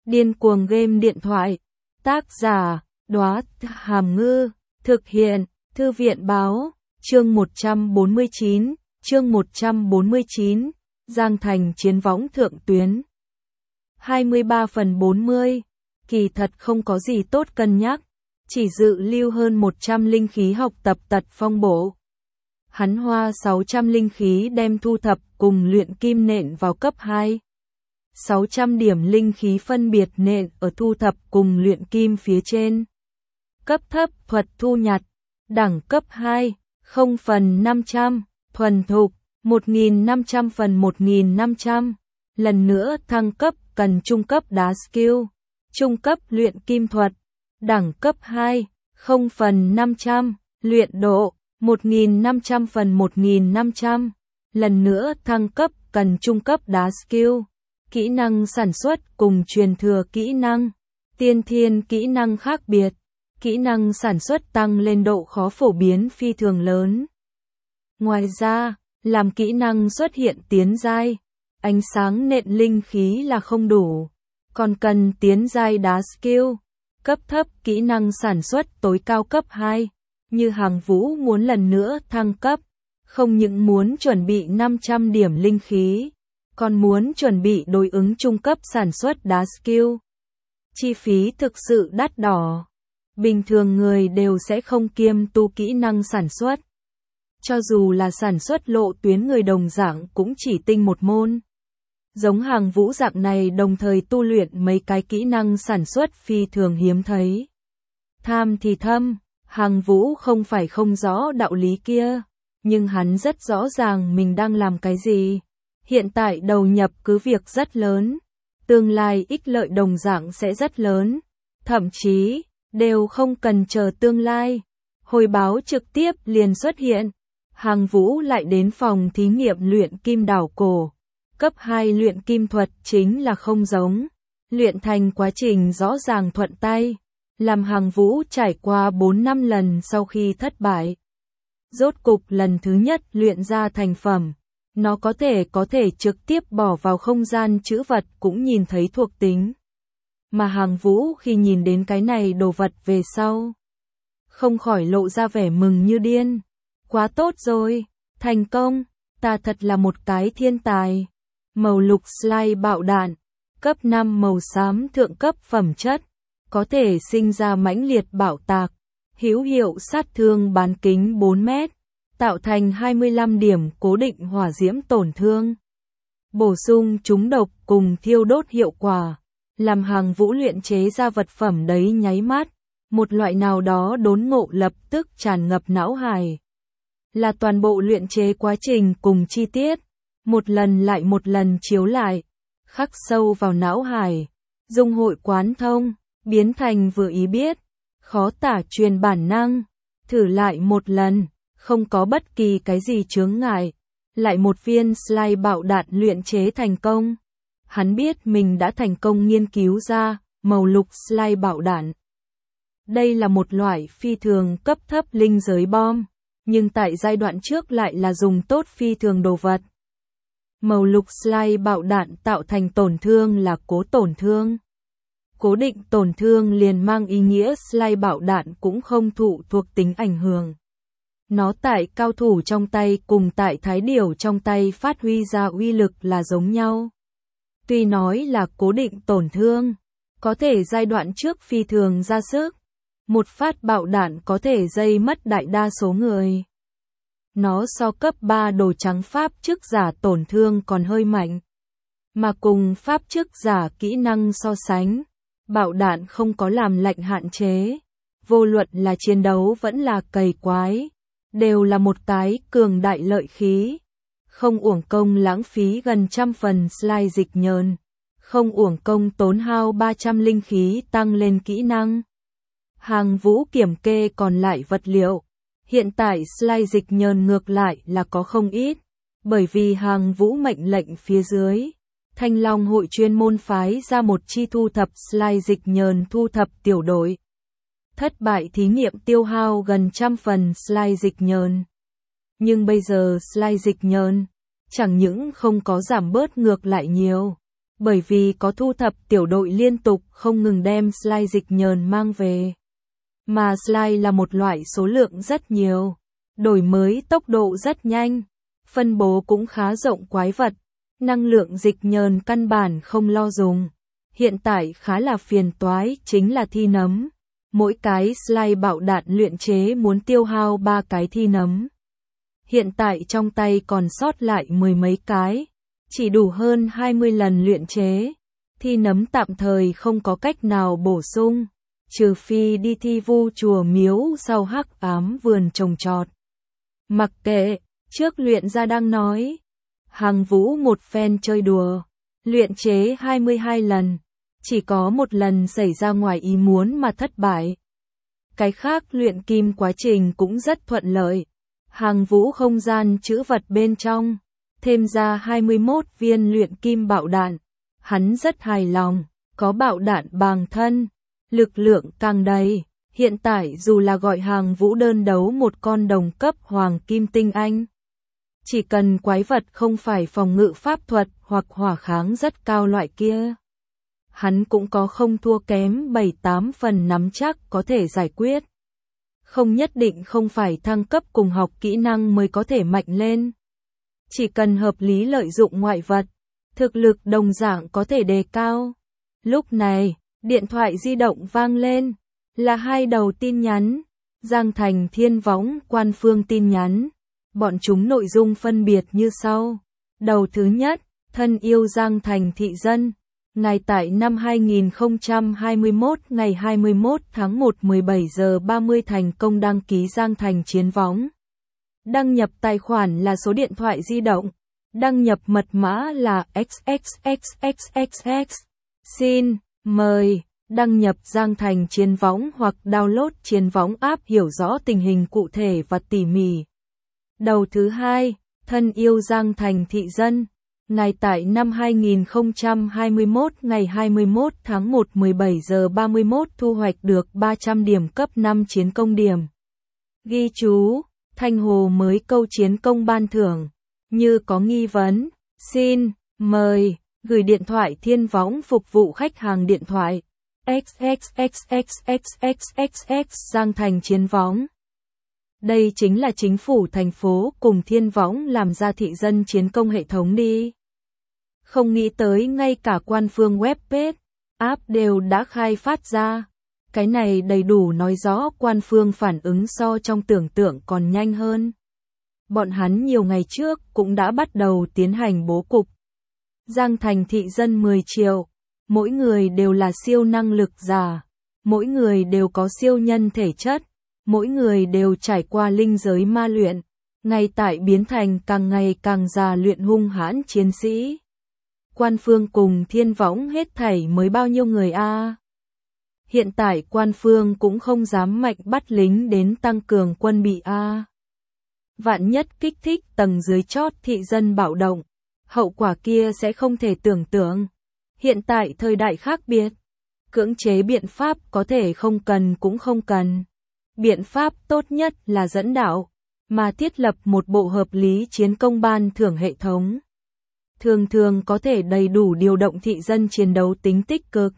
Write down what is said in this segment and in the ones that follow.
Điên cuồng game điện thoại. Tác giả, Đóa Hàm Ngư. Thực hiện, Thư viện Báo. Chương 149. Giang Thành chiến võng thượng tuyến. 23/40. Kỳ thật không có gì tốt cân nhắc. Chỉ dự lưu hơn 100 linh khí học tập tật phong bộ. Hắn hoa 600 linh khí đem thu thập cùng luyện kim nện vào cấp 2. 600 điểm linh khí phân biệt nện ở thu thập cùng luyện kim phía trên. Cấp thấp thuật thu nhặt. Đẳng cấp 2, 0/500, thuần thục, 1500/1500. Lần nữa thăng cấp cần trung cấp đá skill. Trung cấp luyện kim thuật. Đẳng cấp 2, 0/500, luyện độ, 1500/1500. Lần nữa thăng cấp cần trung cấp đá skill. Kỹ năng sản xuất cùng truyền thừa kỹ năng. Tiên thiên kỹ năng khác biệt. Kỹ năng sản xuất tăng lên độ khó phổ biến phi thường lớn. Ngoài ra, làm kỹ năng xuất hiện tiến giai, ánh sáng nện linh khí là không đủ, còn cần tiến giai đá skill. Cấp thấp kỹ năng sản xuất tối cao cấp 2, như Hàng Vũ muốn lần nữa thăng cấp, không những muốn chuẩn bị 500 điểm linh khí, còn muốn chuẩn bị đối ứng trung cấp sản xuất đá skill. Chi phí thực sự đắt đỏ. Bình thường người đều sẽ không kiêm tu kỹ năng sản xuất. Cho dù là sản xuất lộ tuyến người đồng dạng cũng chỉ tinh một môn. Giống Hàng Vũ dạng này đồng thời tu luyện mấy cái kỹ năng sản xuất phi thường hiếm thấy. Tham thì thâm, Hàng Vũ không phải không rõ đạo lý kia, nhưng hắn rất rõ ràng mình đang làm cái gì. Hiện tại đầu nhập cứ việc rất lớn, tương lai ích lợi đồng dạng sẽ rất lớn, thậm chí đều không cần chờ tương lai. Hồi báo trực tiếp liền xuất hiện. Hàng Vũ lại đến phòng thí nghiệm luyện kim đảo cổ. Cấp 2 luyện kim thuật chính là không giống. Luyện thành quá trình rõ ràng thuận tay. Làm Hàng Vũ trải qua 4-5 lần sau khi thất bại. Rốt cục lần thứ nhất luyện ra thành phẩm. Nó có thể trực tiếp bỏ vào không gian trữ vật cũng nhìn thấy thuộc tính. Mà Hàng Vũ khi nhìn đến cái này đồ vật về sau, không khỏi lộ ra vẻ mừng như điên. Quá tốt rồi, thành công, ta thật là một cái thiên tài. Màu lục slide bạo đạn, cấp 5 màu xám thượng cấp phẩm chất, có thể sinh ra mãnh liệt bạo tạc, hữu hiệu sát thương bán kính 4 mét, tạo thành 25 điểm cố định hỏa diễm tổn thương. Bổ sung trúng độc cùng thiêu đốt hiệu quả. Làm Hàng Vũ luyện chế ra vật phẩm đấy nháy mắt, một loại nào đó đốn ngộ lập tức tràn ngập não hải. Là toàn bộ luyện chế quá trình cùng chi tiết, một lần lại một lần chiếu lại, khắc sâu vào não hải, dung hội quán thông, biến thành vừa ý biết, khó tả truyền bản năng, thử lại một lần, không có bất kỳ cái gì chướng ngại, lại một viên slide bạo đạn luyện chế thành công. Hắn biết mình đã thành công nghiên cứu ra màu lục slide bạo đạn. Đây là một loại phi thường cấp thấp linh giới bom, nhưng tại giai đoạn trước lại là dùng tốt phi thường đồ vật. Màu lục slide bạo đạn tạo thành tổn thương là cố tổn thương. Cố định tổn thương liền mang ý nghĩa slide bạo đạn cũng không thụ thuộc tính ảnh hưởng. Nó tại cao thủ trong tay cùng tại thái điểu trong tay phát huy ra uy lực là giống nhau. Tuy nói là cố định tổn thương, có thể giai đoạn trước phi thường ra sức, một phát bạo đạn có thể dây mất đại đa số người. Nó so cấp 3 đồ trắng pháp chức giả tổn thương còn hơi mạnh, mà cùng pháp chức giả kỹ năng so sánh, bạo đạn không có làm lệnh hạn chế, vô luận là chiến đấu vẫn là cày quái, đều là một cái cường đại lợi khí. Không uổng công lãng phí gần 100 phần slide dịch nhờn, không uổng công tốn hao 300 linh khí tăng lên kỹ năng. Hàng Vũ kiểm kê còn lại vật liệu, hiện tại slide dịch nhờn ngược lại là có không ít, bởi vì Hàng Vũ mệnh lệnh phía dưới, Thanh Long hội chuyên môn phái ra một chi thu thập slide dịch nhờn thu thập tiểu đội. Thất bại thí nghiệm tiêu hao gần 100 phần slide dịch nhờn. Nhưng bây giờ slide dịch nhờn, chẳng những không có giảm bớt ngược lại nhiều, bởi vì có thu thập tiểu đội liên tục không ngừng đem slide dịch nhờn mang về. Mà slide là một loại số lượng rất nhiều, đổi mới tốc độ rất nhanh, phân bố cũng khá rộng quái vật, năng lượng dịch nhờn căn bản không lo dùng. Hiện tại khá là phiền toái chính là thi nấm. Mỗi cái slide bạo đạn luyện chế muốn tiêu hao 3 cái thi nấm. Hiện tại trong tay còn sót lại 10 mấy cái, chỉ đủ hơn 20 lần luyện chế. Thi nấm tạm thời không có cách nào bổ sung, trừ phi đi thi vu chùa miếu sau hắc ám vườn trồng trọt. Mặc kệ, trước luyện ra đang nói. Hàng Vũ một phen chơi đùa, luyện chế 22 lần, chỉ có một lần xảy ra ngoài ý muốn mà thất bại. Cái khác luyện kim quá trình cũng rất thuận lợi. Hàng Vũ không gian trữ vật bên trong, thêm ra 21 viên luyện kim bạo đạn. Hắn rất hài lòng, có bạo đạn bàng thân, lực lượng càng đầy. Hiện tại dù là gọi Hàng Vũ đơn đấu một con đồng cấp hoàng kim tinh anh, chỉ cần quái vật không phải phòng ngự pháp thuật hoặc hỏa kháng rất cao loại kia, hắn cũng có không thua kém 7-8 phần nắm chắc có thể giải quyết. Không nhất định không phải thăng cấp cùng học kỹ năng mới có thể mạnh lên. Chỉ cần hợp lý lợi dụng ngoại vật, thực lực đồng dạng có thể đề cao. Lúc này, điện thoại di động vang lên, là 2 đầu tin nhắn. Giang Thành Thiên Võng Quan Phương tin nhắn. Bọn chúng nội dung phân biệt như sau. Đầu thứ nhất, thân yêu Giang Thành thị dân. Ngày tại năm 2021 ngày 21 tháng 1 17 giờ 30 thành công đăng ký Giang Thành Chiến Võng. Đăng nhập tài khoản là số điện thoại di động. Đăng nhập mật mã là XXXXXX. Xin, mời, đăng nhập Giang Thành Chiến Võng hoặc download Chiến Võng app hiểu rõ tình hình cụ thể và tỉ mỉ. Đầu thứ hai, thân yêu Giang Thành thị dân. Ngày tại năm 2021 ngày 21 tháng 1 17 giờ 31 thu hoạch được 300 điểm cấp 5 chiến công điểm. Ghi chú, Thanh Hồ mới câu chiến công ban thưởng. Như có nghi vấn, xin, mời, gửi điện thoại Thiên Võng phục vụ khách hàng điện thoại. XXXXXXXX Giang Thành Chiến Võng. Đây chính là chính phủ thành phố cùng Thiên Võng làm ra thị dân chiến công hệ thống đi. Không nghĩ tới ngay cả quan phương web page, app đều đã khai phát ra. Cái này đầy đủ nói rõ quan phương phản ứng so trong tưởng tượng còn nhanh hơn. Bọn hắn nhiều ngày trước cũng đã bắt đầu tiến hành bố cục. Giang Thành thị dân 10 triệu, mỗi người đều là siêu năng lực giả, mỗi người đều có siêu nhân thể chất, mỗi người đều trải qua linh giới ma luyện, ngay tại biến thành càng ngày càng già luyện hung hãn chiến sĩ. Quan phương cùng Thiên Võng hết thảy mới bao nhiêu người a? Hiện tại quan phương cũng không dám mạnh bắt lính đến tăng cường quân bị a. Vạn nhất kích thích tầng dưới chót thị dân bạo động, hậu quả kia sẽ không thể tưởng tượng. Hiện tại thời đại khác biệt, cưỡng chế biện pháp có thể không cần cũng không cần. Biện pháp tốt nhất là dẫn đạo, mà thiết lập một bộ hợp lý chiến công ban thưởng hệ thống. Thường thường có thể đầy đủ điều động thị dân chiến đấu tính tích cực.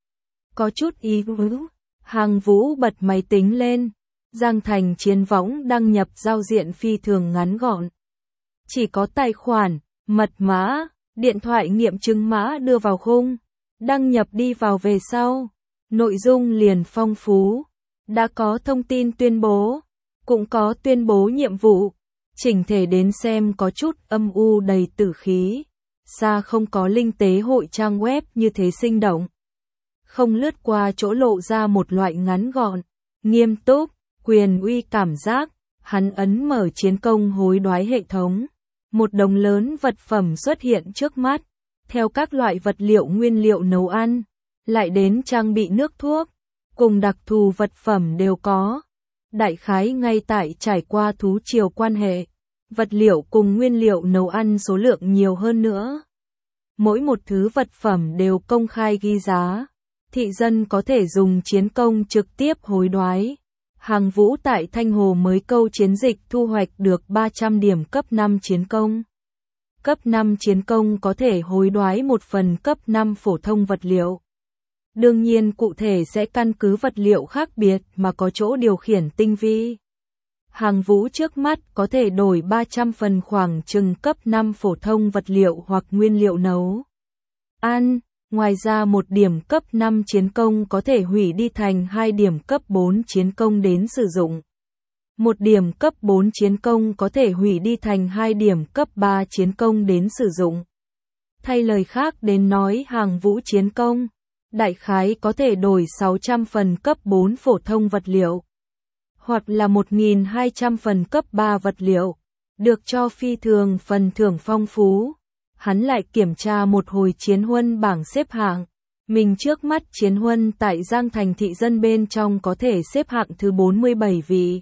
Có chút ý vứ, Hàng Vũ bật máy tính lên. Giang Thành Chiến Võng đăng nhập giao diện phi thường ngắn gọn. Chỉ có tài khoản, mật mã, điện thoại nghiệm chứng mã đưa vào khung. Đăng nhập đi vào về sau. Nội dung liền phong phú. Đã có thông tin tuyên bố, cũng có tuyên bố nhiệm vụ. Chỉnh thể đến xem có chút âm u đầy tử khí. Xa không có linh tế hội trang web như thế sinh động. Không lướt qua chỗ lộ ra một loại ngắn gọn, nghiêm túc, quyền uy cảm giác. Hắn ấn mở chiến công hối đoái hệ thống. Một đống lớn vật phẩm xuất hiện trước mắt. Theo các loại vật liệu nguyên liệu nấu ăn, lại đến trang bị nước thuốc, cùng đặc thù vật phẩm đều có. Đại khái ngay tại trải qua thú triều quan hệ, vật liệu cùng nguyên liệu nấu ăn số lượng nhiều hơn nữa. Mỗi một thứ vật phẩm đều công khai ghi giá. Thị dân có thể dùng chiến công trực tiếp hối đoái. Hàng Vũ tại Thanh Hồ mới câu chiến dịch thu hoạch được 300 điểm cấp 5 chiến công. cấp 5 chiến công có thể hối đoái một phần cấp 5 phổ thông vật liệu. Đương nhiên cụ thể sẽ căn cứ vật liệu khác biệt mà có chỗ điều khiển tinh vi. Hàng Vũ trước mắt có thể đổi 300 phần khoảng chừng cấp 5 phổ thông vật liệu hoặc nguyên liệu nấu ăn. Ngoài ra một điểm cấp 5 chiến công có thể hủy đi thành 2 điểm cấp 4 chiến công đến sử dụng. Một điểm cấp 4 chiến công có thể hủy đi thành 2 điểm cấp 3 chiến công đến sử dụng. Thay lời khác đến nói Hàng Vũ chiến công, đại khái có thể đổi 600 phần cấp 4 phổ thông vật liệu, hoặc là 1.200 phần cấp 3 vật liệu, được cho phi thường phần thưởng phong phú. Hắn lại kiểm tra một hồi chiến huân bảng xếp hạng. Mình trước mắt chiến huân tại Giang Thành thị dân bên trong có thể xếp hạng thứ 47 vị.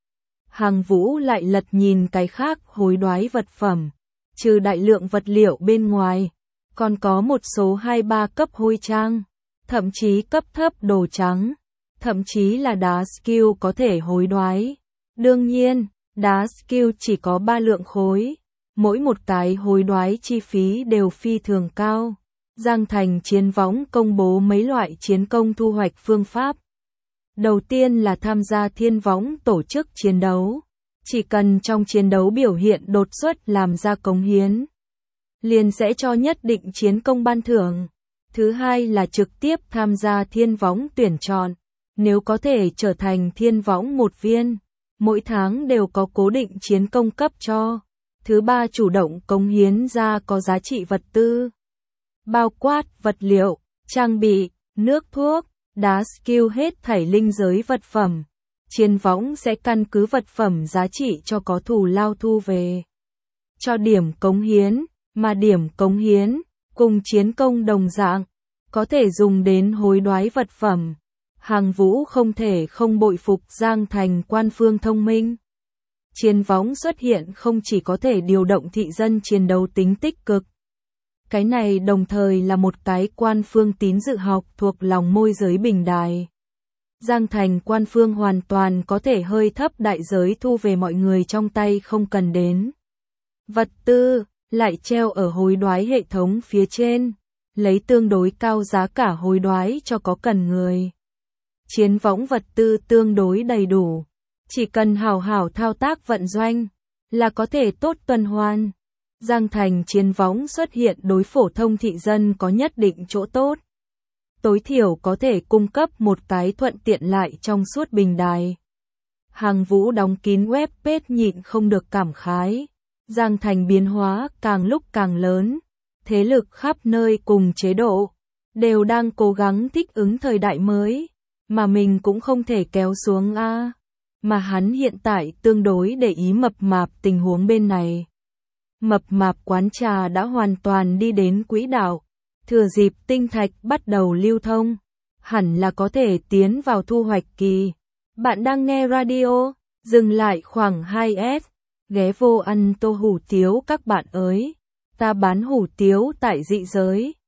Hàng Vũ lại lật nhìn cái khác hối đoái vật phẩm. Trừ đại lượng vật liệu bên ngoài, còn có một số 2-3 cấp hôi trang, thậm chí cấp thấp đồ trắng, thậm chí là đá skill có thể hối đoái. Đương nhiên, đá skill chỉ có 3 lượng khối. Mỗi một cái hối đoái chi phí đều phi thường cao. Giang Thành Chiến Võng công bố mấy loại chiến công thu hoạch phương pháp. Đầu tiên là tham gia Thiên Võng tổ chức chiến đấu. Chỉ cần trong chiến đấu biểu hiện đột xuất làm ra cống hiến, liền sẽ cho nhất định chiến công ban thưởng. Thứ hai là trực tiếp tham gia Thiên Võng tuyển chọn. Nếu có thể trở thành Thiên Võng một viên, mỗi tháng đều có cố định chiến công cấp cho. Thứ ba chủ động cống hiến ra có giá trị vật tư, bao quát vật liệu, trang bị, nước thuốc, đá skill hết thảy linh giới vật phẩm. Chiến võng sẽ căn cứ vật phẩm giá trị cho có thù lao thu về. Cho điểm cống hiến, mà điểm cống hiến, cùng chiến công đồng dạng, có thể dùng đến hối đoái vật phẩm. Hàng Vũ không thể không bội phục Giang Thành quan phương thông minh. Chiến võng xuất hiện không chỉ có thể điều động thị dân chiến đấu tính tích cực. Cái này đồng thời là một cái quan phương tín dự học thuộc lòng môi giới bình đài. Giang Thành quan phương hoàn toàn có thể hơi thấp đại giới thu về mọi người trong tay không cần đến. Vật tư, lại treo ở hối đoái hệ thống phía trên, lấy tương đối cao giá cả hối đoái cho có cần người. Chiến võng vật tư tương đối đầy đủ. Chỉ cần hảo hảo thao tác vận doanh, là có thể tốt tuần hoàn. Giang Thành Chiến Võng xuất hiện đối phổ thông thị dân có nhất định chỗ tốt. Tối thiểu có thể cung cấp một cái thuận tiện lại trong suốt bình đài. Hàng Vũ đóng kín web page nhịn không được cảm khái. Giang Thành biến hóa càng lúc càng lớn. Thế lực khắp nơi cùng chế độ, đều đang cố gắng thích ứng thời đại mới. Mà mình cũng không thể kéo xuống a. Mà hắn hiện tại tương đối để ý mập mạp tình huống bên này. Mập mạp quán trà đã hoàn toàn đi đến quỹ đạo, thừa dịp tinh thạch bắt đầu lưu thông, hẳn là có thể tiến vào thu hoạch kỳ. Bạn đang nghe radio, dừng lại khoảng 2S, ghé vô ăn tô hủ tiếu các bạn ơi, ta bán hủ tiếu tại dị giới.